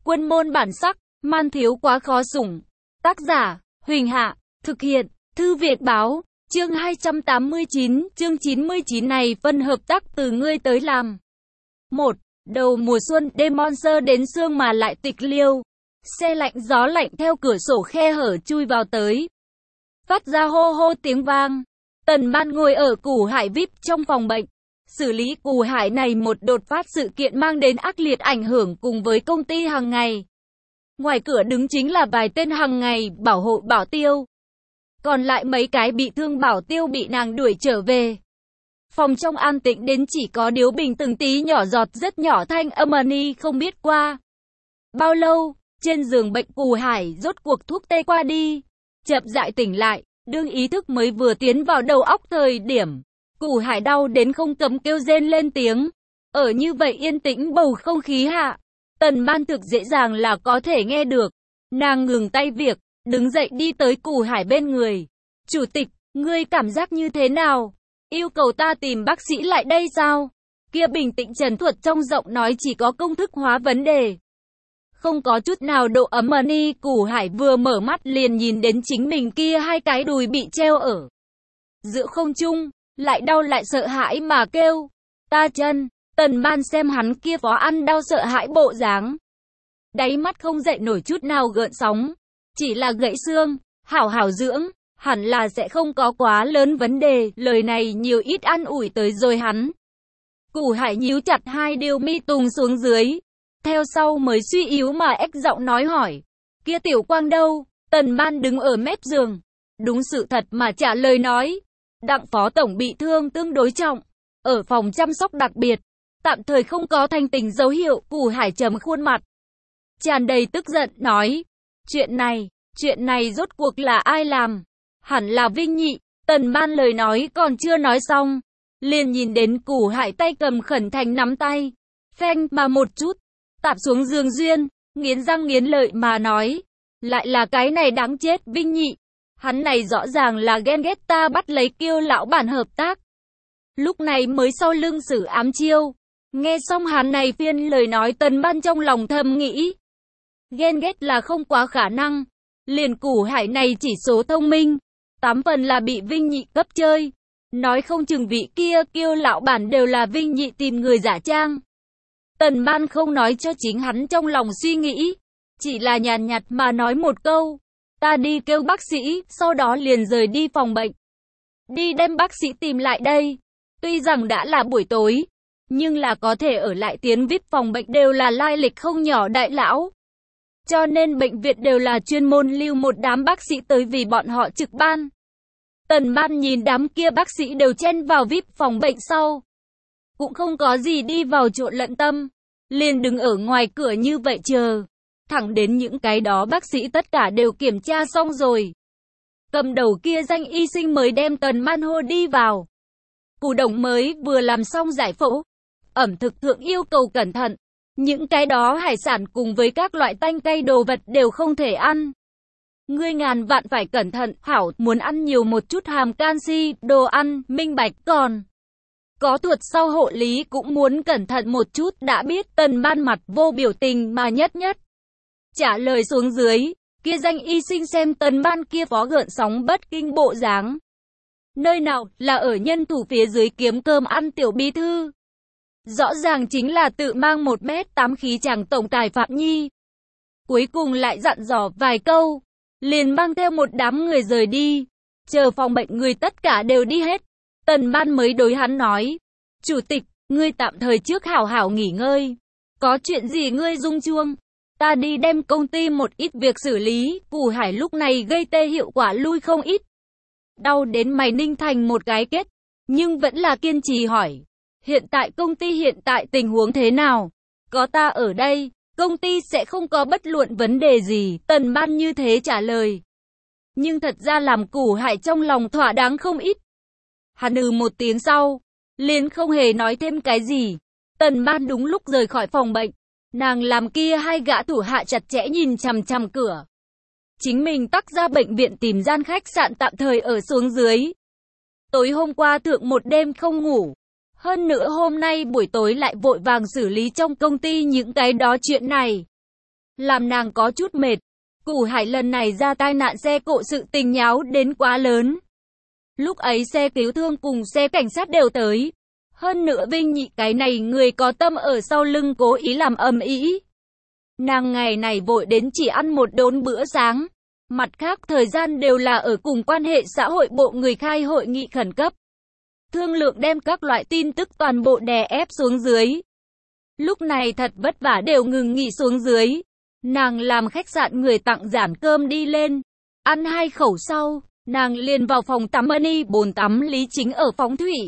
Quân môn bản sắc, man thiếu quá khó sủng. Tác giả, Huỳnh Hạ, thực hiện, Thư Việt Báo, chương 289, chương 99 này phân hợp tác từ ngươi tới làm. 1. Đầu mùa xuân, đêm monster đến sương mà lại tịch liêu. Xe lạnh gió lạnh theo cửa sổ khe hở chui vào tới. Phát ra hô hô tiếng vang. Tần Ban ngồi ở Củ Hải VIP trong phòng bệnh. Xử lý Củ Hải này một đột phát sự kiện mang đến ác liệt ảnh hưởng cùng với công ty hàng ngày. Ngoài cửa đứng chính là vài tên hàng ngày bảo hộ bảo tiêu. Còn lại mấy cái bị thương bảo tiêu bị nàng đuổi trở về. Phòng trong an tĩnh đến chỉ có điếu bình từng tí nhỏ giọt rất nhỏ thanh âm ni không biết qua bao lâu, trên giường bệnh Củ Hải rốt cuộc thuốc tê qua đi, chậm rãi tỉnh lại, đương ý thức mới vừa tiến vào đầu óc thời điểm, Củ Hải đau đến không cấm kêu rên lên tiếng. Ở như vậy yên tĩnh bầu không khí hạ, Tần Ban thực dễ dàng là có thể nghe được. Nàng ngừng tay việc, đứng dậy đi tới Củ Hải bên người. Chủ tịch, ngươi cảm giác như thế nào? Yêu cầu ta tìm bác sĩ lại đây sao? Kia bình tĩnh trần thuật trong giọng nói chỉ có công thức hóa vấn đề. Không có chút nào độ ấm ni. Củ Hải vừa mở mắt liền nhìn đến chính mình kia hai cái đùi bị treo ở giữa không trung, lại đau lại sợ hãi mà kêu. Ta chân. Tần Ban xem hắn kia phó ăn đau sợ hãi bộ dáng. Đáy mắt không dậy nổi chút nào gợn sóng. Chỉ là gãy xương, hảo hảo dưỡng, hẳn là sẽ không có quá lớn vấn đề. Lời này nhiều ít an ủi tới rồi hắn. Củ Hải nhíu chặt hai điều mi tùng xuống dưới. Theo sau mới suy yếu mà ếch giọng nói hỏi. Kia Tiểu Quang đâu? Tần Ban đứng ở mép giường. Đúng sự thật mà trả lời nói. Đặng phó tổng bị thương tương đối trọng. Ở phòng chăm sóc đặc biệt. Tạm thời không có thanh tình dấu hiệu. Củ Hải trầm khuôn mặt, tràn đầy tức giận nói. Chuyện này rốt cuộc là ai làm? Hẳn là Vinh Nhị. Tần Ban lời nói còn chưa nói xong, liền nhìn đến Củ Hải tay cầm khẩn thành nắm tay. Phanh mà một chút, tạp xuống giường duyên, nghiến răng nghiến lợi mà nói. Lại là cái này đáng chết Vinh Nhị. Hắn này rõ ràng là ghen ghét ta bắt lấy Kiêu lão bản hợp tác. Lúc này mới sau lưng xử ám chiêu. Nghe xong hắn này phiên lời nói, Tần Ban trong lòng thầm nghĩ. Ghen ghét là không quá khả năng. Liền Củ Hải này chỉ số thông minh, 8 phần là bị Vinh Nhị cấp chơi. Nói không chừng vị kia Kiêu lão bản đều là Vinh Nhị tìm người giả trang. Tần Ban không nói cho chính hắn trong lòng suy nghĩ. Chỉ là nhàn nhạt mà nói một câu. Ta đi kêu bác sĩ, sau đó liền rời đi phòng bệnh. Đi đem bác sĩ tìm lại đây. Tuy rằng đã là buổi tối, nhưng là có thể ở lại tiến VIP phòng bệnh đều là lai lịch không nhỏ đại lão. Cho nên bệnh viện đều là chuyên môn lưu một đám bác sĩ tới vì bọn họ trực ban. Tần Ban nhìn đám kia bác sĩ đều chen vào VIP phòng bệnh sau, cũng không có gì đi vào trộn lẫn tâm, liền đứng ở ngoài cửa như vậy chờ. Thẳng đến những cái đó bác sĩ tất cả đều kiểm tra xong rồi. Cầm đầu kia danh y sinh mới đem Tần Ban hô đi vào. Củ Đồng mới vừa làm xong giải phẫu. Ẩm thực thượng yêu cầu cẩn thận. Những cái đó hải sản cùng với các loại tanh cay đồ vật đều không thể ăn. Ngươi ngàn vạn phải cẩn thận, hảo, muốn ăn nhiều một chút hàm canxi, đồ ăn, minh bạch, còn có thuật sau hộ lý cũng muốn cẩn thận một chút, đã biết. Tần Ban mặt vô biểu tình mà nhất trả lời xuống dưới. Kia danh y sinh xem Tần Ban kia phó gợn sóng bất kinh bộ dáng. Nơi nào là ở nhân thủ phía dưới kiếm cơm ăn tiểu bí thư. Rõ ràng chính là tự mang 1m8 khí chàng tổng tài Phạm Nhi. Cuối cùng lại dặn dò vài câu, liền mang theo một đám người rời đi. Chờ phòng bệnh người tất cả đều đi hết, Tần Ban mới đối hắn nói. Chủ tịch, ngươi tạm thời trước hảo hảo nghỉ ngơi. Có chuyện gì ngươi rung chuông? Ta đi đem công ty một ít việc xử lý. Củ Hải lúc này gây tê hiệu quả lui không ít. Đau đến mày ninh thành một cái kết, nhưng vẫn là kiên trì hỏi. Hiện tại công ty hiện tại tình huống thế nào? Có ta ở đây, công ty sẽ không có bất luận vấn đề gì. Tần Ban như thế trả lời. Nhưng thật ra làm Củ Hải trong lòng thỏa đáng không ít. Hắn một tiếng sau, liền không hề nói thêm cái gì. Tần Ban đúng lúc rời khỏi phòng bệnh. Nàng làm kia hai gã thủ hạ chặt chẽ nhìn chằm chằm cửa. Chính mình tắc ra bệnh viện tìm gian khách sạn tạm thời ở xuống dưới. Tối hôm qua thượng một đêm không ngủ. Hơn nữa hôm nay buổi tối lại vội vàng xử lý trong công ty những cái đó chuyện này. làm nàng có chút mệt. Củ Hải lần này ra tai nạn xe cộ, sự tình nháo đến quá lớn. Lúc ấy xe cứu thương cùng xe cảnh sát đều tới. Hơn nữa Vinh Nhị cái này người có tâm ở sau lưng cố ý làm ầm ĩ. Nàng ngày này vội đến chỉ ăn một đốn bữa sáng. Mặt khác thời gian đều là ở cùng quan hệ xã hội bộ người khai hội nghị khẩn cấp. Thương lượng đem các loại tin tức toàn bộ đè ép xuống dưới. Lúc này thật vất vả đều ngừng nghỉ xuống dưới. Nàng làm khách sạn người tặng giản cơm đi lên. Ăn 2 khẩu sau, nàng liền vào phòng tắm y bồn tắm Lý Chính ở phóng thủy.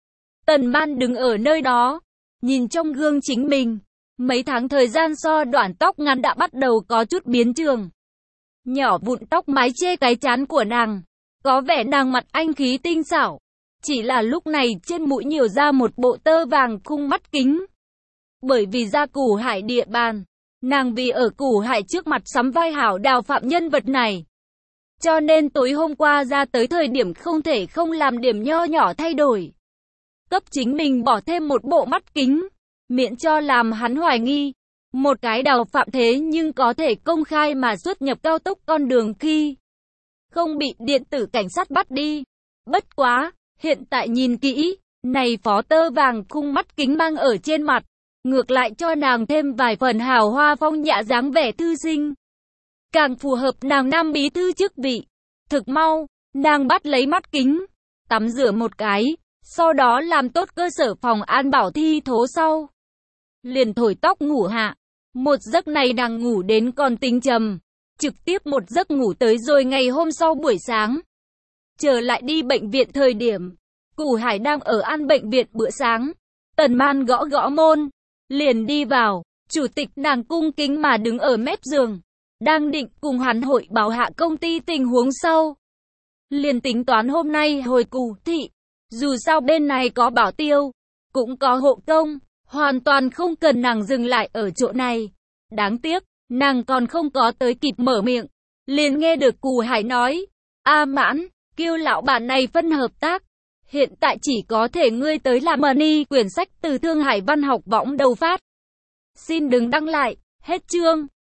Tần Man đứng ở nơi đó, nhìn trong gương chính mình. Mấy tháng thời gian so đoạn tóc ngắn đã bắt đầu có chút biến trường. Nhỏ vụn tóc mái che cái trán của nàng. Có vẻ nàng mặt anh khí tinh xảo. Chỉ là lúc này trên mũi nhiều ra một bộ tơ vàng khung mắt kính. Bởi vì ra Củ Hải địa bàn, nàng vì ở Củ Hải trước mặt sắm vai hảo đào phạm nhân vật này. Cho nên tối hôm qua ra tới thời điểm không thể không làm điểm nho nhỏ thay đổi. Cấp chính mình bỏ thêm một bộ mắt kính, miễn cho làm hắn hoài nghi. Một cái đào phạm thế nhưng có thể công khai mà xuất nhập cao tốc con đường khi không bị điện tử cảnh sát bắt đi. Bất quá, hiện tại nhìn kỹ, này phó tơ vàng khung mắt kính mang ở trên mặt, ngược lại cho nàng thêm vài phần hào hoa phong nhã dáng vẻ thư sinh. Càng phù hợp nàng nam bí thư chức vị. Thực mau, nàng bắt lấy mắt kính, tắm rửa một cái, sau đó làm tốt cơ sở phòng an bảo thi thố sau. Liền thổi tóc ngủ hạ. Một giấc này nàng ngủ đến còn tinh trầm. Trực tiếp một giấc ngủ tới rồi ngày hôm sau buổi sáng. Trở lại đi bệnh viện thời điểm, Củ Hải đang ở ăn bệnh viện bữa sáng. Tần Man gõ gõ môn, liền đi vào. Chủ tịch nàng cung kính mà đứng ở mép giường, đang định cùng hắn hội báo hạ công ty tình huống sau. Liền tính toán hôm nay hồi Củ thị, dù sao bên này có bảo tiêu, cũng có hộ công, hoàn toàn không cần nàng dừng lại ở chỗ này. Đáng tiếc, nàng còn không có tới kịp mở miệng, liền nghe được Củ Hải nói, A Mãn, kêu lão bản này phân hợp tác. Hiện tại chỉ có thể ngươi tới làm money, quyển sách từ Thương Hải Văn học võng đầu phát. Xin đừng đăng lại, hết chương.